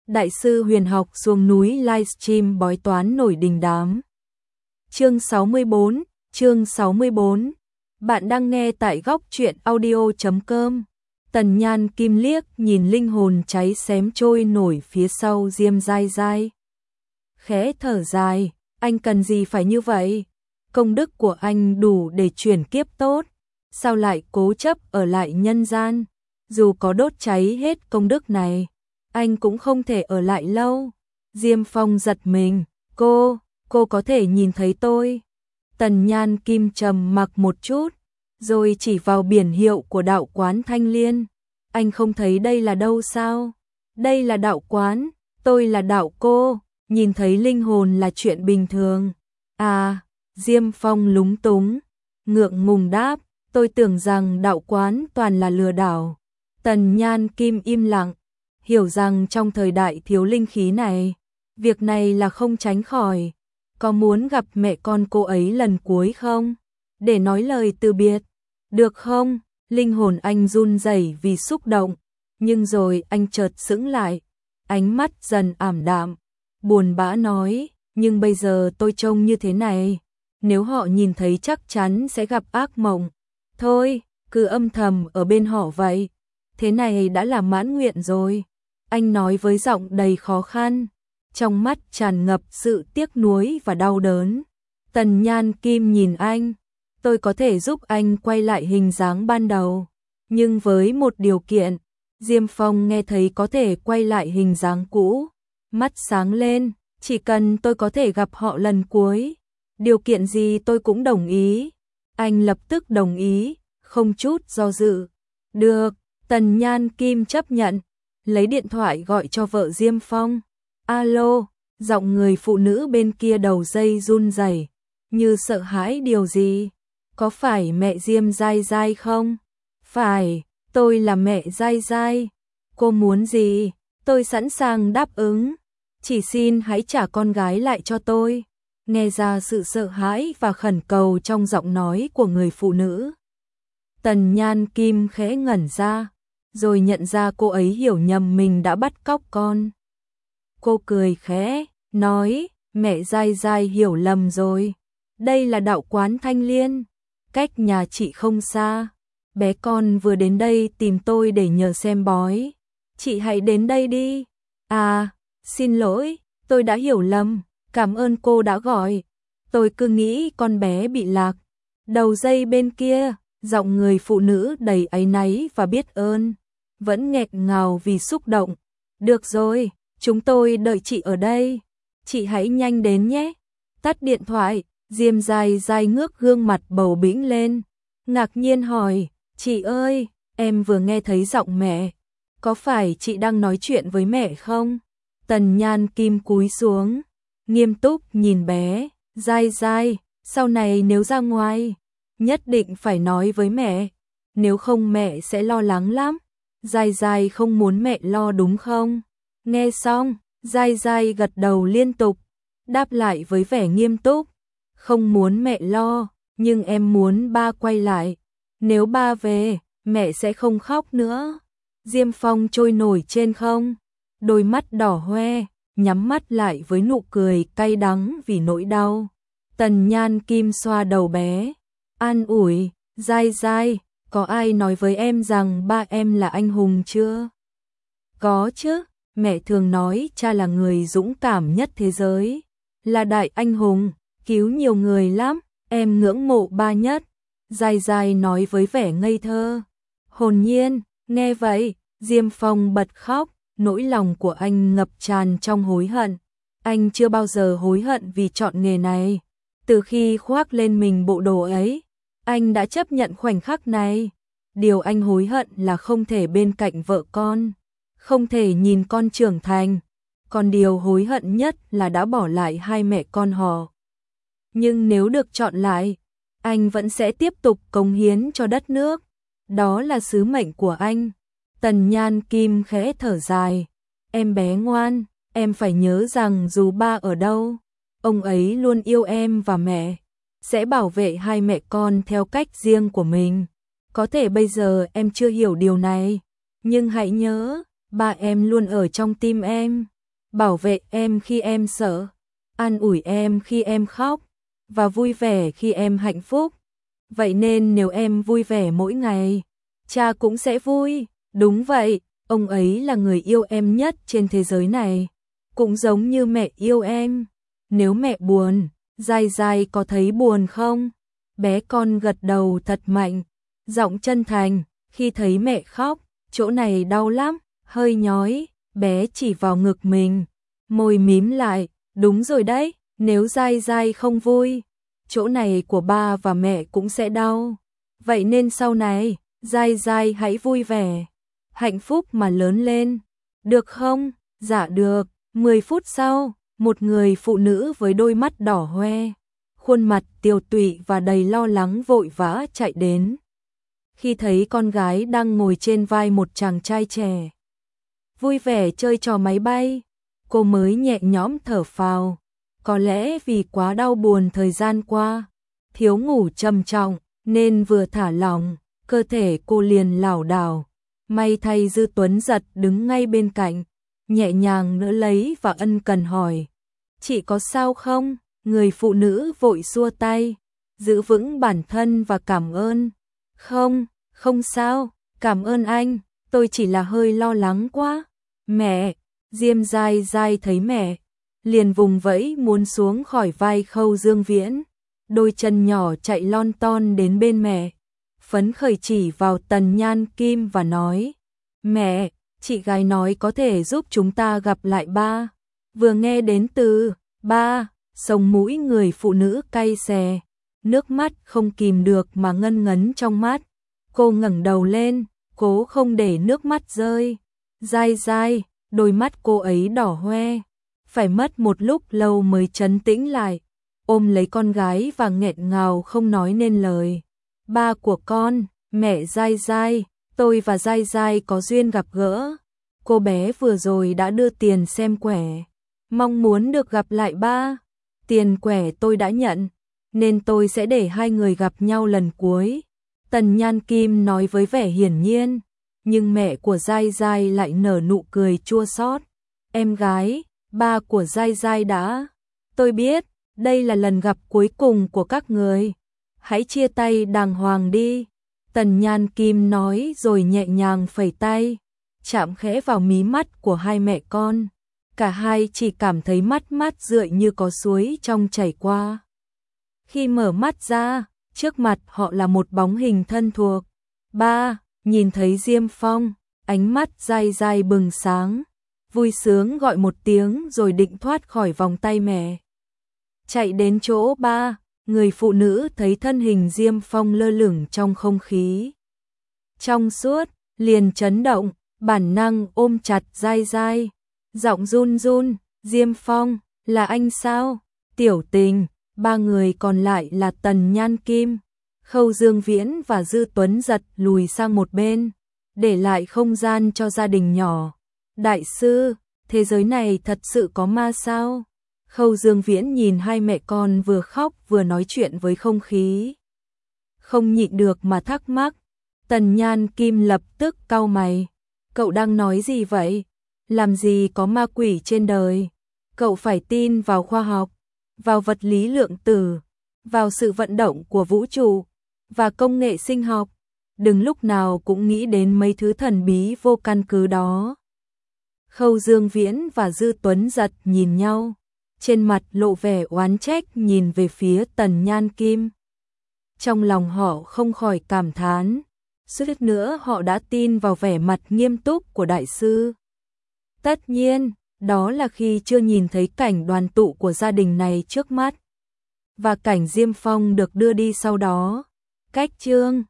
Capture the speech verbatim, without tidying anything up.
Đại sư huyền học xuống núi livestream bói toán nổi đình đám. Chương sáu mươi bốn, chương sáu mươi bốn. Bạn đang nghe tại góc truyện audio chấm com. Tần Nhan Kim liếc nhìn linh hồn cháy xém trôi nổi phía sau Diêm Dai Dai. Khẽ thở dài, anh cần gì phải như vậy? Công đức của anh đủ để chuyển kiếp tốt, sao lại cố chấp ở lại nhân gian? Dù có đốt cháy hết công đức này, anh cũng không thể ở lại lâu. Diêm Phong giật mình, cô, cô có thể nhìn thấy tôi. Tần Nhan Kim trầm mặc một chút, rồi chỉ vào biển hiệu của đạo quán Thanh Liên. Anh không thấy đây là đâu sao? Đây là đạo quán, tôi là đạo cô, nhìn thấy linh hồn là chuyện bình thường. À, Diêm Phong lúng túng, ngượng ngùng đáp, tôi tưởng rằng đạo quán toàn là lừa đảo. Tần Nhan Kim im lặng, hiểu rằng trong thời đại thiếu linh khí này, việc này là không tránh khỏi. Có muốn gặp mẹ con cô ấy lần cuối không? Để nói lời từ biệt, được không? Linh hồn anh run rẩy vì xúc động, nhưng rồi anh chợt sững lại, ánh mắt dần ảm đạm, buồn bã nói, nhưng bây giờ tôi trông như thế này, nếu họ nhìn thấy chắc chắn sẽ gặp ác mộng. Thôi, cứ âm thầm ở bên họ vậy, thế này đã là mãn nguyện rồi. Anh nói với giọng đầy khó khăn, trong mắt tràn ngập sự tiếc nuối và đau đớn. Tần Nhan Kim nhìn anh, tôi có thể giúp anh quay lại hình dáng ban đầu, nhưng với một điều kiện. Diêm Phong nghe thấy có thể quay lại hình dáng cũ, mắt sáng lên, chỉ cần tôi có thể gặp họ lần cuối, điều kiện gì tôi cũng đồng ý. Anh lập tức đồng ý, không chút do dự. Được, Tần Nhan Kim chấp nhận, lấy điện thoại gọi cho vợ Diêm Phong. Alo, giọng người phụ nữ bên kia đầu dây run rẩy, như sợ hãi điều gì. Có phải mẹ Diêm Dai Dai không? Phải, tôi là mẹ Dai Dai. Cô muốn gì? Tôi sẵn sàng đáp ứng. Chỉ xin hãy trả con gái lại cho tôi. Nghe ra sự sợ hãi và khẩn cầu trong giọng nói của người phụ nữ. Tần Nhan Kim khẽ ngẩn ra, rồi nhận ra cô ấy hiểu nhầm mình đã bắt cóc con. Cô cười khẽ, nói, mẹ Dai Dai hiểu lầm rồi. Đây là đạo quán Thanh Liên, cách nhà chị không xa. Bé con vừa đến đây tìm tôi để nhờ xem bói. Chị hãy đến đây đi. À, xin lỗi, tôi đã hiểu lầm. Cảm ơn cô đã gọi. Tôi cứ nghĩ con bé bị lạc. Đầu dây bên kia, giọng người phụ nữ đầy áy náy và biết ơn, vẫn nghẹn ngào vì xúc động. Được rồi, chúng tôi đợi chị ở đây. Chị hãy nhanh đến nhé. Tắt điện thoại, Diêm Dai Dai ngước gương mặt bầu bĩnh lên, ngạc nhiên hỏi, chị ơi, em vừa nghe thấy giọng mẹ. Có phải chị đang nói chuyện với mẹ không? Tần Nhan Kim cúi xuống, nghiêm túc nhìn bé. Dai Dai, sau này nếu ra ngoài, nhất định phải nói với mẹ, nếu không mẹ sẽ lo lắng lắm. Dai Dai không muốn mẹ lo đúng không? Nghe xong, Dai Dai gật đầu liên tục, đáp lại với vẻ nghiêm túc. Không muốn mẹ lo, nhưng em muốn ba quay lại. Nếu ba về, mẹ sẽ không khóc nữa. Diêm Phong trôi nổi trên không, đôi mắt đỏ hoe, nhắm mắt lại với nụ cười cay đắng vì nỗi đau. Tần Nhan Kim xoa đầu bé, an ủi, Dai Dai, có ai nói với em rằng ba em là anh hùng chưa? Có chứ, mẹ thường nói cha là người dũng cảm nhất thế giới, là đại anh hùng, cứu nhiều người lắm, em ngưỡng mộ ba nhất. Dai Dai nói với vẻ ngây thơ, hồn nhiên. Nghe vậy, Diêm Phong bật khóc, nỗi lòng của anh ngập tràn trong hối hận. Anh chưa bao giờ hối hận vì chọn nghề này. Từ khi khoác lên mình bộ đồ ấy, anh đã chấp nhận khoảnh khắc này. Điều anh hối hận là không thể bên cạnh vợ con, không thể nhìn con trưởng thành. Còn điều hối hận nhất là đã bỏ lại hai mẹ con họ. Nhưng nếu được chọn lại, anh vẫn sẽ tiếp tục cống hiến cho đất nước. Đó là sứ mệnh của anh. Tần Nhan Kim khẽ thở dài. Em bé ngoan, em phải nhớ rằng dù ba ở đâu, ông ấy luôn yêu em và mẹ, sẽ bảo vệ hai mẹ con theo cách riêng của mình. Có thể bây giờ em chưa hiểu điều này, nhưng hãy nhớ, ba em luôn ở trong tim em. bảo vệ em khi em sợ, an ủi em khi em khóc, và vui vẻ khi em hạnh phúc. Vậy nên nếu em vui vẻ mỗi ngày, cha cũng sẽ vui. Đúng vậy, ông ấy là người yêu em nhất trên thế giới này, cũng giống như mẹ yêu em. Nếu mẹ buồn, Giai Giai có thấy buồn không? Bé con gật đầu thật mạnh, giọng chân thành. Khi thấy mẹ khóc, chỗ này đau lắm, hơi nhói. Bé chỉ vào ngực mình, môi mím lại. Đúng rồi đấy, nếu Giai Giai không vui, chỗ này của ba và mẹ cũng sẽ đau. Vậy nên sau này, Giai Giai hãy vui vẻ, hạnh phúc mà lớn lên. Được không? Dạ được. Mười phút sau, một người phụ nữ với đôi mắt đỏ hoe, khuôn mặt tiều tụy và đầy lo lắng vội vã chạy đến. Khi thấy con gái đang ngồi trên vai một chàng trai trẻ, vui vẻ chơi trò máy bay, cô mới nhẹ nhõm thở phào. Có lẽ vì quá đau buồn thời gian qua, thiếu ngủ trầm trọng, nên vừa thả lỏng, cơ thể cô liền lảo đảo. May thay Dư Tuấn Giật đứng ngay bên cạnh, nhẹ nhàng đỡ lấy và ân cần hỏi: "Chị có sao không?" Người phụ nữ vội xua tay, giữ vững bản thân và cảm ơn. "Không, không sao, cảm ơn anh, tôi chỉ là hơi lo lắng quá." "Mẹ!" Diêm Giai Giai thấy mẹ, liền vùng vẫy muốn xuống khỏi vai Khâu Dương Viễn, đôi chân nhỏ chạy lon ton đến bên mẹ, phấn khởi chỉ vào Tần Nhan Kim và nói: "Mẹ, chị gái nói có thể giúp chúng ta gặp lại ba." Vừa nghe đến từ ba, sống mũi người phụ nữ cay xè, nước mắt không kìm được mà ngân ngấn trong mắt. Cô ngẩng đầu lên, cố không để nước mắt rơi. Giai Giai, đôi mắt cô ấy đỏ hoe, phải mất một lúc lâu mới trấn tĩnh lại, ôm lấy con gái và nghẹn ngào không nói nên lời. "Ba của con, mẹ Giai Giai, tôi và Giai Giai có duyên gặp gỡ. Cô bé vừa rồi đã đưa tiền xem quẻ, mong muốn được gặp lại ba. Tiền quẻ tôi đã nhận, nên tôi sẽ để hai người gặp nhau lần cuối." Tần Nhan Kim nói với vẻ hiển nhiên, nhưng mẹ của Giai Giai lại nở nụ cười chua xót. "Em gái, ba của Giai Giai đã... Tôi biết, đây là lần gặp cuối cùng của các người. Hãy chia tay đàng hoàng đi." Tần Nhan Kim nói rồi nhẹ nhàng phẩy tay, chạm khẽ vào mí mắt của hai mẹ con. Cả hai chỉ cảm thấy mắt mắt rượi như có suối trong chảy qua. Khi mở mắt ra, trước mặt họ là một bóng hình thân thuộc. "Ba!" Nhìn thấy Diêm Phong, ánh mắt Giai Giai bừng sáng, vui sướng gọi một tiếng rồi định thoát khỏi vòng tay mẹ. Chạy đến chỗ ba, người phụ nữ thấy thân hình Diêm Phong lơ lửng trong không khí trong suốt, liền chấn động, bản năng ôm chặt Giai Giai, giọng run run: "Diêm Phong, là anh sao?" "Tiểu Tình." Ba người còn lại là Tần Nhan Kim, Khâu Dương Viễn và Dư Tuấn Giật lùi sang một bên, để lại không gian cho gia đình nhỏ. "Đại sư, thế giới này thật sự có ma sao?" Khâu Dương Viễn nhìn hai mẹ con vừa khóc vừa nói chuyện với không khí, không nhịn được mà thắc mắc. Tần Nhan Kim lập tức cau mày: "Cậu đang nói gì vậy? Làm gì có ma quỷ trên đời? Cậu phải tin vào khoa học, vào vật lý lượng tử, vào sự vận động của vũ trụ và công nghệ sinh học. Đừng lúc nào cũng nghĩ đến mấy thứ thần bí vô căn cứ đó." Khâu Dương Viễn và Dư Tuấn Giật nhìn nhau, trên mặt lộ vẻ oán trách nhìn về phía Tần Nhan Kim. Trong lòng họ không khỏi cảm thán, suýt nữa họ đã tin vào vẻ mặt nghiêm túc của đại sư. Tất nhiên, đó là khi chưa nhìn thấy cảnh đoàn tụ của gia đình này trước mắt, và cảnh Diêm Phong được đưa đi sau đó. Cách chương